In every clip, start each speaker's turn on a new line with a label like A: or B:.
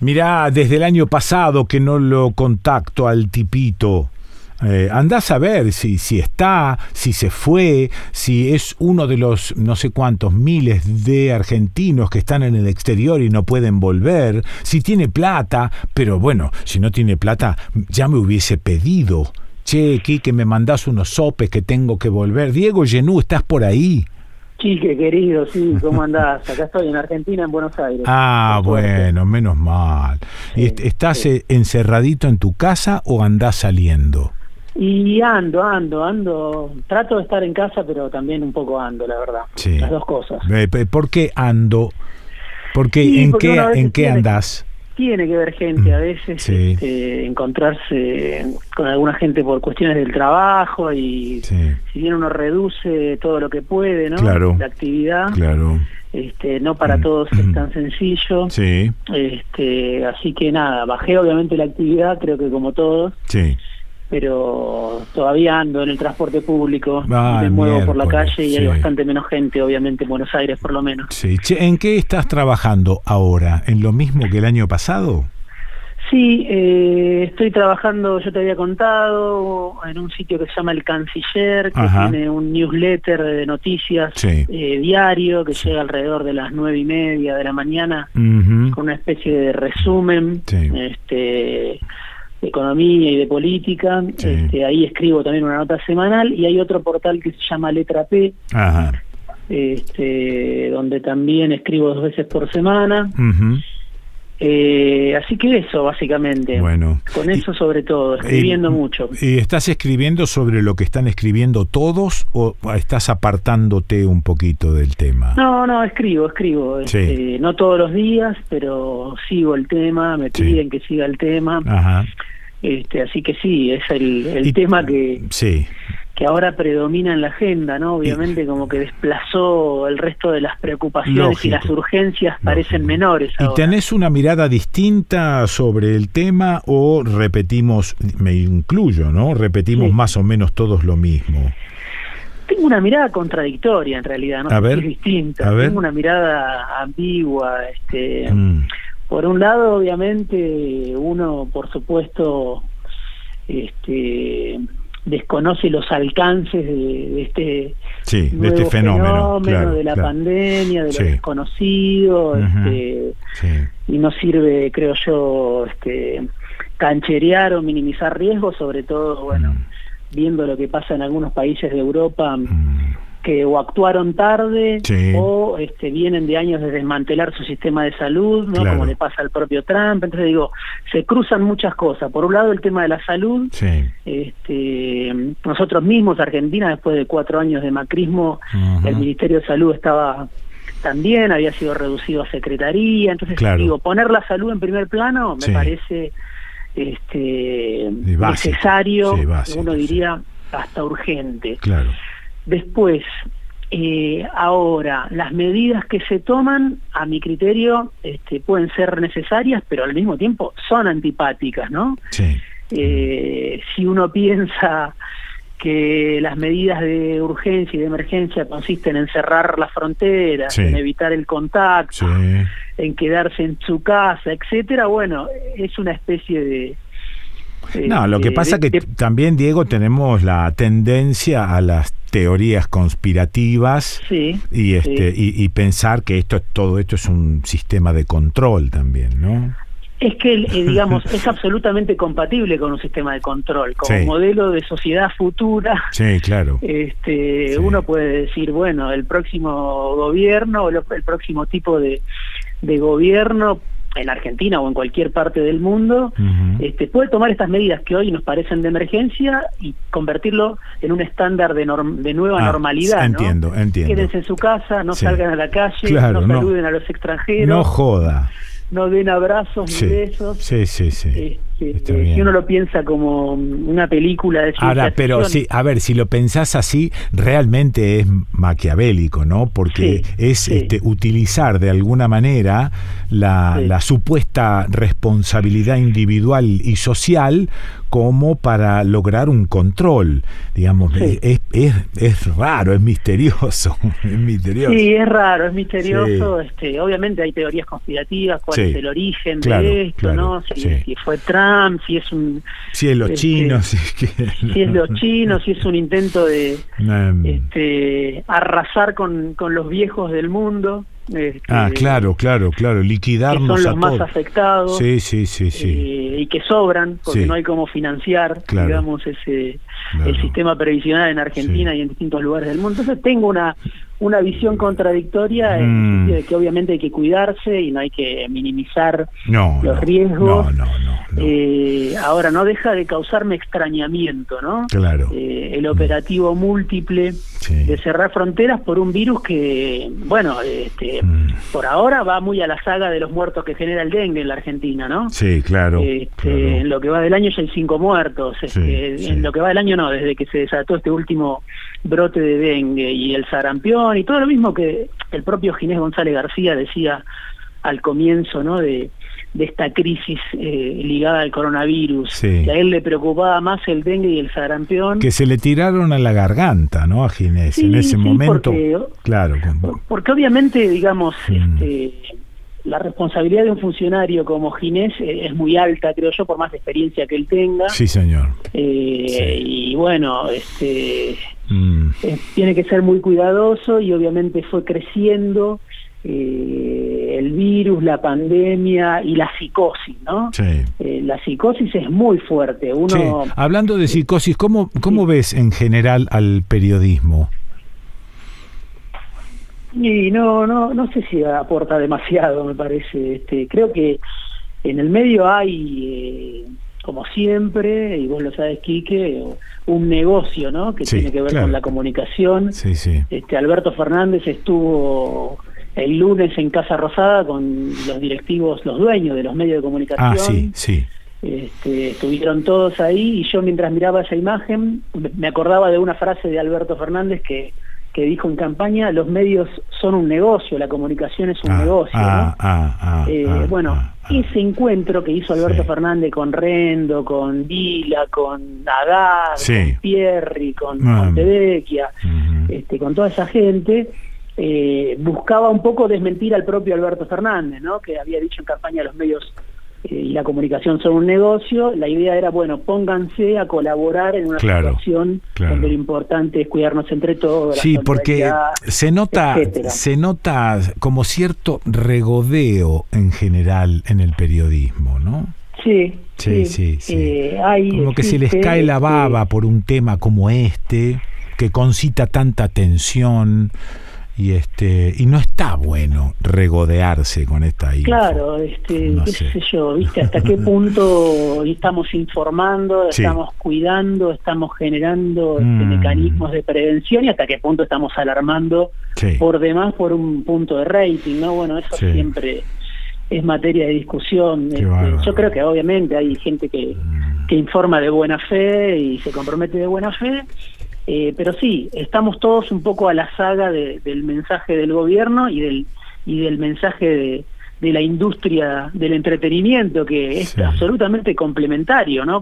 A: Mirá, desde el año pasado que no lo contacto al tipito. Andás a ver si está, si se fue, si es uno de los no sé cuántos miles de argentinos que están en el exterior y no pueden volver, si tiene plata, pero bueno, si no tiene plata ya me hubiese pedido. Che, Quique, me mandás unos sopes que tengo que volver. Diego Genú, ¿estás por ahí?
B: Quique, querido, sí, ¿cómo andás? Acá estoy en Argentina, en Buenos Aires.
A: Ah, bueno, menos mal.
B: Sí,
A: ¿Y estás
B: sí.
A: encerradito en tu casa o andás saliendo?
B: Y ando. Trato de estar en casa, pero también un poco ando, la verdad.
A: Sí.
B: Las dos cosas.
A: ¿Por qué ando? Porque,
B: Sí, porque uno a veces
A: ¿en qué andás?
B: Tiene que ver gente a veces,
A: Sí.
B: Encontrarse con alguna gente por cuestiones del trabajo y
A: Sí.
B: si bien uno reduce todo lo que puede, ¿no?
A: Claro.
B: La actividad,
A: Claro.
B: no para todos es tan sencillo.
A: Sí.
B: Así que nada, bajé obviamente la actividad, creo que como todos,
A: Sí.
B: pero todavía ando en el transporte público,
A: Ah,
B: me muevo por la
A: miércoles,
B: calle y
A: sí.
B: hay bastante menos gente, obviamente, en Buenos Aires por lo menos.
A: Sí. Che, ¿en qué estás trabajando ahora? ¿En lo mismo que el año pasado?
B: Sí, estoy trabajando, yo te había contado, en un sitio que se llama El Canciller, que
A: Ajá.
B: tiene un newsletter de noticias
A: Sí.
B: diario, que llega alrededor de las 9:30 de la mañana,
A: Ujú.
B: con una especie de resumen
A: Sí.
B: de economía y de política.
A: Sí.
B: Ahí escribo también una nota semanal, y hay otro portal que se llama Letra P,
A: Ajá.
B: donde también escribo 2 veces por semana.
A: Ujú.
B: Así que eso, básicamente.
A: Bueno.
B: Con eso sobre todo, escribiendo mucho.
A: ¿Y estás escribiendo sobre lo que están escribiendo todos o estás apartándote un poquito del tema?
B: No, escribo.
A: Sí.
B: No todos los días, pero sigo el tema, me
A: Sí.
B: piden que siga el tema.
A: Ajá.
B: Así que sí, es el
A: Y-
B: tema que
A: Sí.
B: ahora predomina en la agenda, ¿no? Obviamente como que desplazó el resto de las preocupaciones
A: Lógico.
B: y las urgencias parecen
A: Lógico.
B: menores
A: ¿Y
B: ahora.
A: tenés una mirada distinta sobre el tema o repetimos, me incluyo, ¿no? Repetimos
B: Sí.
A: más o menos todos lo mismo?
B: Tengo una mirada contradictoria en realidad, no
A: A
B: sé
A: ver,
B: si es distinta.
A: a ver.
B: Tengo una mirada ambigua,
A: Mm.
B: Por un lado, obviamente, uno, por supuesto, desconoce los alcances de este
A: Sí, de
B: nuevo
A: este fenómeno, claro,
B: de la
A: claro.
B: pandemia, de
A: Sí.
B: lo desconocido,
A: Ujú. Sí.
B: y no sirve, creo yo, cancherear o minimizar riesgos, sobre todo, bueno, viendo lo que pasa en algunos países de Europa, que o actuaron tarde
A: Sí.
B: o vienen de años de desmantelar su sistema de salud, ¿no?
A: Claro.
B: Como le pasa al propio Trump. Entonces digo, se cruzan muchas cosas. Por un lado el tema de la salud,
A: Sí.
B: nosotros mismos, Argentina, después de 4 años de macrismo,
A: Ujú.
B: el Ministerio de Salud estaba también, había sido reducido a secretaría. Entonces
A: Claro.
B: digo, poner la salud en primer plano me
A: Sí.
B: parece
A: básico.
B: necesario,
A: Sí, básico,
B: uno
A: sí.
B: diría hasta urgente.
A: Claro.
B: Después, ahora, las medidas que se toman, a mi criterio, pueden ser necesarias, pero al mismo tiempo son antipáticas, ¿no?
A: Sí.
B: Si uno piensa que las medidas de urgencia y de emergencia consisten en cerrar las fronteras,
A: Sí.
B: en evitar el contacto,
A: Sí.
B: en quedarse en su casa, etcétera, bueno, es una especie de...
A: No, lo que pasa que también, Diego, tenemos la tendencia a las teorías conspirativas
B: Sí,
A: y
B: sí.
A: y pensar que todo esto es un sistema de control también, ¿no?
B: Es que, digamos, es absolutamente compatible con un sistema de control, como
A: Sí.
B: modelo de sociedad futura.
A: Sí, claro.
B: Uno puede decir, bueno, el próximo gobierno o el próximo tipo de gobierno en Argentina o en cualquier parte del mundo,
A: Ujú.
B: puede tomar estas medidas que hoy nos parecen de emergencia y convertirlo en un estándar de nueva normalidad, ¿no?
A: Entiendo.
B: Quédense en su casa, no
A: Sí.
B: salgan a la calle,
A: Claro,
B: no
A: no.
B: saluden a los extranjeros,
A: No joda.
B: no den abrazos
A: Sí.
B: ni besos.
A: Sí. bien.
B: Si uno lo piensa como una película de ciencia
A: Ahora, pero
B: ficción,
A: sí, a ver, si lo pensás así, realmente es maquiavélico, ¿no? Porque es utilizar de alguna manera la supuesta responsabilidad individual y social como para lograr un control, digamos. Es raro, es misterioso, es misterioso.
B: Sí, es raro, es misterioso. Obviamente hay teorías conspirativas, cuál es el origen de esto, ¿no? Si fue Trump, si es un...
A: Si es los chinos.
B: Si es los chinos, si es un intento de arrasar con los viejos del mundo.
A: Claro, liquidarnos
B: que son
A: a
B: los más
A: todos.
B: afectados.
A: Sí.
B: Y que sobran, porque no hay cómo financiar, digamos, el sistema previsional en Argentina y en distintos lugares del mundo. Entonces tengo una visión contradictoria en el sentido de que obviamente hay que cuidarse y no hay que minimizar los riesgos. Ahora, no deja de causarme extrañamiento, ¿no?
A: Claro.
B: El operativo múltiple de cerrar fronteras por un virus que, bueno, por ahora va muy a la saga de los muertos que genera el dengue en la Argentina, ¿no?
A: Sí, claro.
B: En lo que va del año ya hay 5 muertos. En lo que va del año no, desde que se desató este último brote de dengue y el sarampión y todo lo mismo que el propio Ginés González García decía al comienzo, ¿no? de esta crisis ligada al coronavirus, que a él le preocupaba más el dengue y el sarampión.
A: Que se le tiraron a la garganta, ¿no? A Ginés en ese momento.
B: Porque obviamente, digamos, la responsabilidad de un funcionario como Ginés es muy alta, creo yo, por más experiencia que él tenga.
A: Sí, señor.
B: Y bueno, tiene que ser muy cuidadoso y obviamente fue creciendo el virus, la pandemia y la psicosis, ¿no? La psicosis es muy fuerte.
A: Hablando de psicosis, ¿cómo ves en general al periodismo?
B: Y no sé si aporta demasiado, me parece. Creo que en el medio hay, como siempre, y vos lo sabes, Quique, un negocio, ¿no? Que tiene que ver con la comunicación. Alberto Fernández estuvo el lunes en Casa Rosada con los directivos, los dueños de los medios de comunicación. Estuvieron todos ahí y yo mientras miraba esa imagen me acordaba de una frase de Alberto Fernández que dijo en campaña: los medios son un negocio, la comunicación es un negocio, ¿no? Ese encuentro que hizo Alberto Fernández con Rendo, con Vila, con Haddad, con Pierri, con Montevecchia, con toda esa gente, buscaba un poco desmentir al propio Alberto Fernández, ¿no? Que había dicho en campaña: los medios y la comunicación son un negocio. La idea era, bueno, pónganse a colaborar en una situación donde lo importante es cuidarnos entre todos.
A: Sí, porque se nota como cierto regodeo en general en el periodismo, ¿no? Sí. Como que se les cae la baba por un tema como que concita tanta atención. Y no está bueno regodearse con esta info.
B: Claro, qué sé yo, ¿viste? Hasta qué punto estamos informando, estamos cuidando, estamos generando mecanismos de prevención, y hasta qué punto estamos alarmando por demás por un punto de rating, ¿no? Bueno, eso siempre es materia de discusión. Yo creo que obviamente hay gente que informa de buena fe y se compromete de buena fe. Pero sí, estamos todos un poco a la saga del mensaje del gobierno y del mensaje de la industria del entretenimiento, que es absolutamente complementario, ¿no?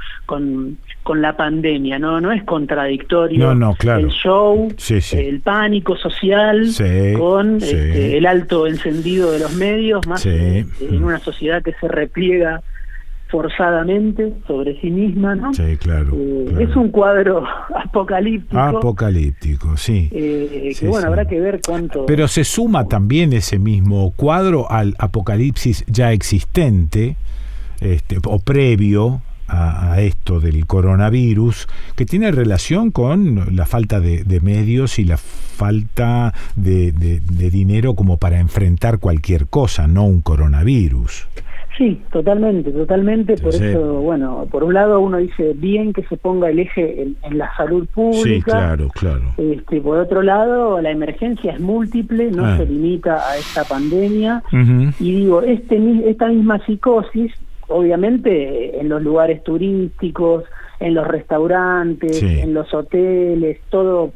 B: Con la pandemia, no es contradictorio. El show, el pánico social, con el alto encendido de los medios, más en una sociedad que se repliega forzadamente sobre sí misma, ¿no? Es un cuadro apocalíptico, habrá que ver cuánto.
A: Pero se suma también ese mismo cuadro al apocalipsis ya existente, o previo a esto del coronavirus, que tiene relación con la falta de medios y la falta de dinero como para enfrentar cualquier cosa, no un coronavirus.
B: Sí, totalmente. Por eso, bueno, por un lado uno dice bien que se ponga el eje en la salud pública.
A: Sí, claro.
B: Por otro lado, la emergencia es múltiple, no se limita a esta pandemia. Y digo, esta misma psicosis obviamente en los lugares turísticos, en los restaurantes,
A: sí,
B: en los hoteles, todo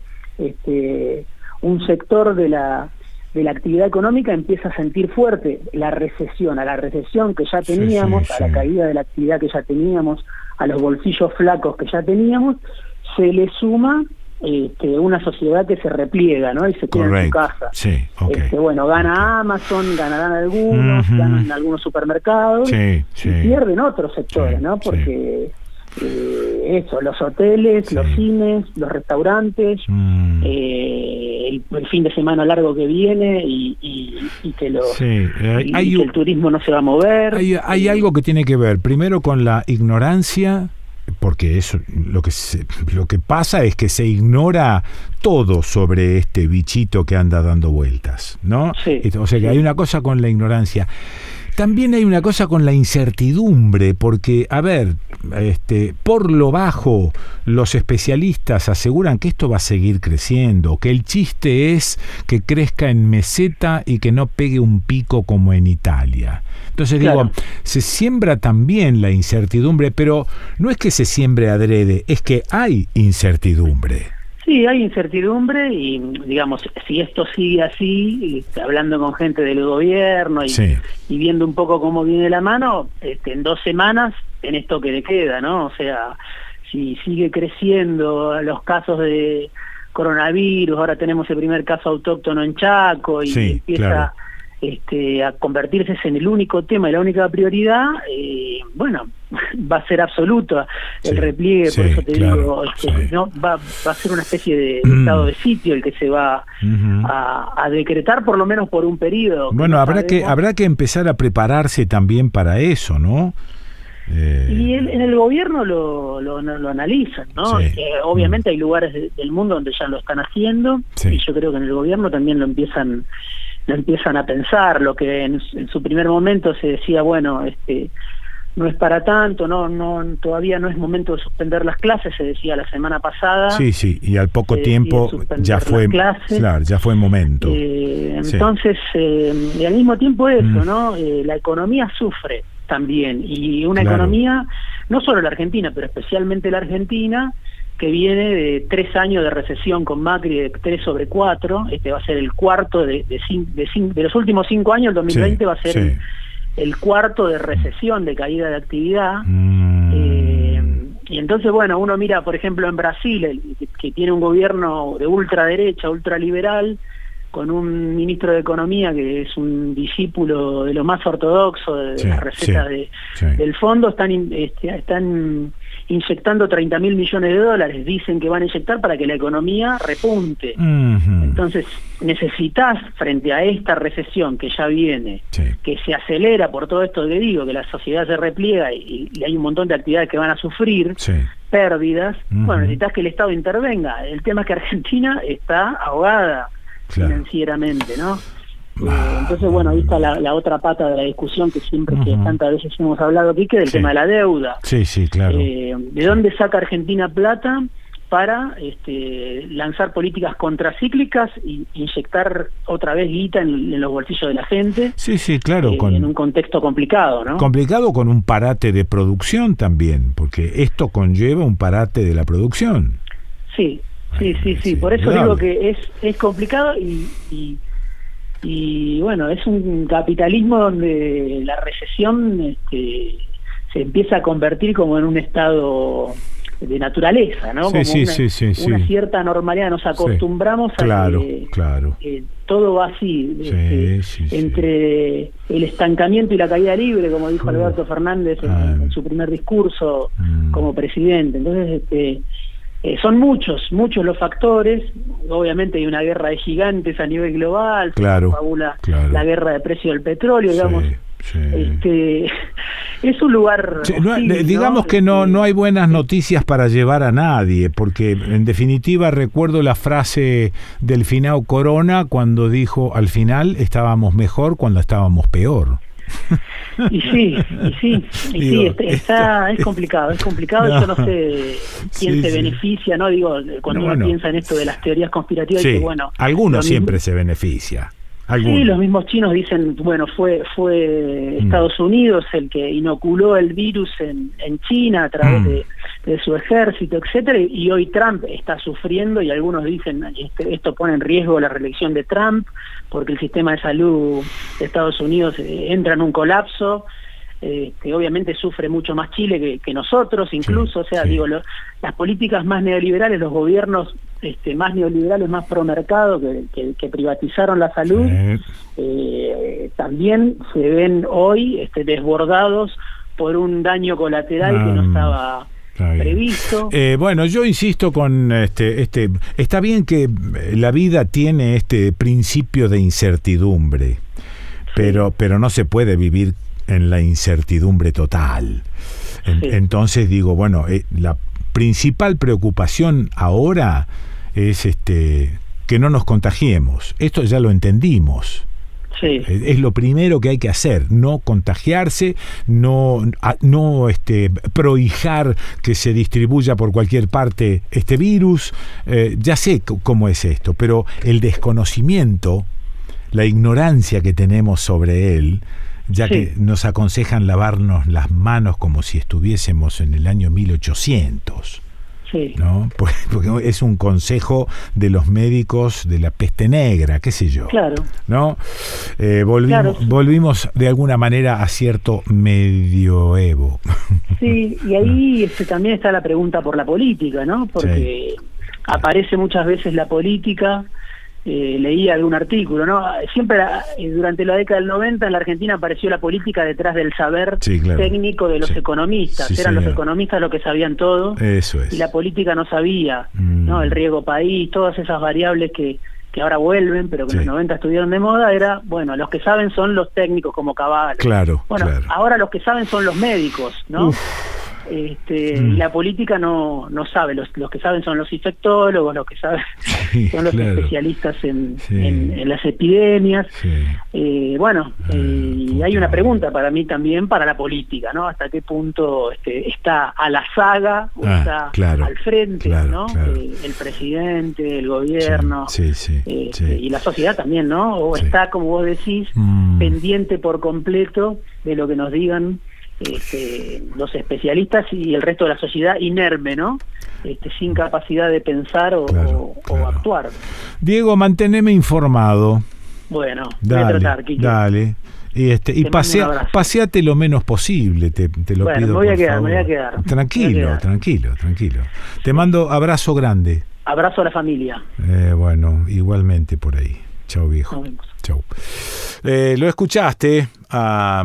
B: un sector de la actividad económica empieza a sentir fuerte la recesión, a la recesión que ya teníamos,
A: sí, sí,
B: a la caída de la actividad que ya teníamos, a los bolsillos flacos que ya teníamos, se le suma una sociedad que se repliega, ¿no? Y se queda en su casa.
A: Sí, okay.
B: Bueno, gana Amazon, ganarán algunos, ganan algunos supermercados, y pierden otros sectores, ¿no? Porque los hoteles, los cines, los restaurantes, el fin de semana largo que viene y que el turismo no se va a mover.
A: Hay algo que tiene que ver primero con la ignorancia, porque eso lo que pasa es que se ignora todo sobre este bichito que anda dando vueltas, ¿no?
B: Sí,
A: o sea que hay una cosa con la ignorancia. También hay una cosa con la incertidumbre, porque, a ver, por lo bajo, los especialistas aseguran que esto va a seguir creciendo, que el chiste es que crezca en meseta y que no pegue un pico como en Italia. Entonces digo, se siembra también la incertidumbre, pero no es que se siembre adrede, es que hay incertidumbre.
B: Sí, hay incertidumbre y, digamos, si esto sigue así, hablando con gente del gobierno y viendo un poco cómo viene la mano, en 2 semanas tenés toque de queda, ¿no? O sea, si sigue creciendo los casos de coronavirus, ahora tenemos el primer caso autóctono en Chaco y empieza a convertirse en el único tema y la única prioridad, va a ser absoluto el repliegue, por eso te digo, ¿no? va a ser una especie de estado de sitio el que se va a decretar, por lo menos por un periodo.
A: Bueno, habrá que empezar a prepararse también para eso, ¿no?
B: Y en el gobierno lo analizan, ¿no? Obviamente hay lugares del mundo donde ya lo están haciendo, y yo creo que en el gobierno también lo empiezan a pensar. Lo que en su primer momento se decía, bueno, no es para tanto, todavía no es momento de suspender las clases, se decía la semana pasada. Sí,
A: y al poco tiempo ya fue momento.
B: Entonces, y al mismo tiempo eso, ¿no? La economía sufre también, y una economía, no solo la Argentina, pero especialmente la Argentina, que viene de 3 años de recesión con Macri de 3/4, va a ser el cuarto de los últimos 5 años, el 2020 va a ser el cuarto de recesión, de caída de actividad. Y entonces, bueno, uno mira, por ejemplo, en Brasil, que tiene un gobierno de ultraderecha, ultraliberal, con un ministro de Economía que es un discípulo de lo más ortodoxo de la receta del fondo, están inyectando $30.000 millones de dólares, dicen que van a inyectar para que la economía repunte. Entonces necesitas, frente a esta recesión que ya viene, que se acelera por todo esto que digo, que la sociedad se repliega y hay un montón de actividades que van a sufrir pérdidas, bueno, necesitas que el Estado intervenga. El tema es que Argentina está ahogada financieramente, ¿no? Entonces, bueno, ahí está la otra pata de la discusión que siempre que tantas veces hemos hablado aquí, que es el tema de la deuda.
A: Claro.
B: ¿De dónde saca Argentina plata para lanzar políticas contracíclicas y inyectar otra vez guita en los bolsillos de la gente?
A: Claro.
B: En un contexto complicado, ¿no?
A: Complicado, con un parate de producción también, porque esto conlleva un parate de la producción. Sí. Por eso digo que es complicado y bueno, es un capitalismo donde la recesión se empieza a convertir como en un estado de naturaleza, ¿no? Como una cierta normalidad. Nos acostumbramos a que todo va así, entre el estancamiento y la caída libre, como dijo Alberto Fernández en su primer discurso como presidente. Entonces, son muchos los factores. Obviamente hay una guerra de gigantes a nivel global, se fabula la guerra de precio del petróleo, digamos. Es un lugar hostil, digamos que no hay buenas noticias para llevar a nadie, porque en definitiva recuerdo la frase del finado Corona cuando dijo: al final estábamos mejor cuando estábamos peor.
B: Es complicado, yo no sé quién se beneficia, Digo, cuando uno piensa en esto de las teorías conspirativas, que
A: alguno siempre se beneficia.
B: Sí, los mismos chinos dicen, bueno, fue Estados Unidos el que inoculó el virus en China a través de su ejército, etcétera, y hoy Trump está sufriendo, y algunos dicen esto pone en riesgo la reelección de Trump, porque el sistema de salud de Estados Unidos entra en un colapso. Que obviamente sufre mucho más Chile que nosotros, incluso, digo, las políticas más neoliberales, los gobiernos más neoliberales, más pro mercado, que privatizaron la salud, también se ven hoy desbordados por un daño colateral que no estaba previsto.
A: Bueno, yo insisto con está bien que la vida tiene este principio de incertidumbre, pero no se puede vivir en la incertidumbre total. Entonces digo, bueno, la principal preocupación ahora es que no nos contagiemos. Esto ya lo entendimos.
B: Sí.
A: Es lo primero que hay que hacer, no contagiarse, no prohijar que se distribuya por cualquier parte este virus. Ya sé cómo es esto, pero el desconocimiento, la ignorancia que tenemos sobre él, ya que nos aconsejan lavarnos las manos como si estuviésemos en el año 1800.
B: Sí.
A: ¿No? Porque es un consejo de los médicos de la peste negra, qué sé yo.
B: Claro.
A: ¿No?
B: Claro, sí.
A: Volvimos de alguna manera a cierto medioevo.
B: Sí, y ahí también está la pregunta por la política, ¿no? Porque aparece muchas veces la política. Leí algún artículo, ¿no? Siempre durante la década del 90 en la Argentina apareció la política detrás del saber técnico de los economistas. Eran los economistas los que sabían todo.
A: Eso es.
B: Y la política no sabía, ¿no? El riesgo país, todas esas variables que ahora vuelven, pero que en los 90 estuvieron de moda, era, bueno, los que saben son los técnicos como Caballo.
A: Claro.
B: Bueno, ahora los que saben son los médicos, ¿no? La política no sabe, los que saben son los infectólogos, los que saben son los especialistas en las epidemias. Y hay una pregunta para mí también para la política, ¿no? ¿Hasta qué punto está a la saga o está al frente, ¿no? El presidente, el gobierno, y la sociedad también, ¿no? O está, como vos decís, pendiente por completo de lo que nos digan los especialistas y el resto de la sociedad inerme, ¿no? Sin capacidad de pensar o actuar.
A: Diego, manteneme informado.
B: Bueno, voy a tratar, Quique.
A: Dale. Y paseate lo menos posible, te lo pido.
B: Me voy a quedar.
A: Tranquilo. Te mando abrazo grande.
B: Abrazo a la familia.
A: Bueno, igualmente por ahí. Chau, viejo.
B: Nos vemos.
A: Chau. Lo escuchaste a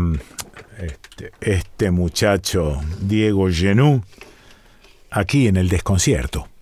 A: este muchacho Diego Genú aquí en El Desconcierto.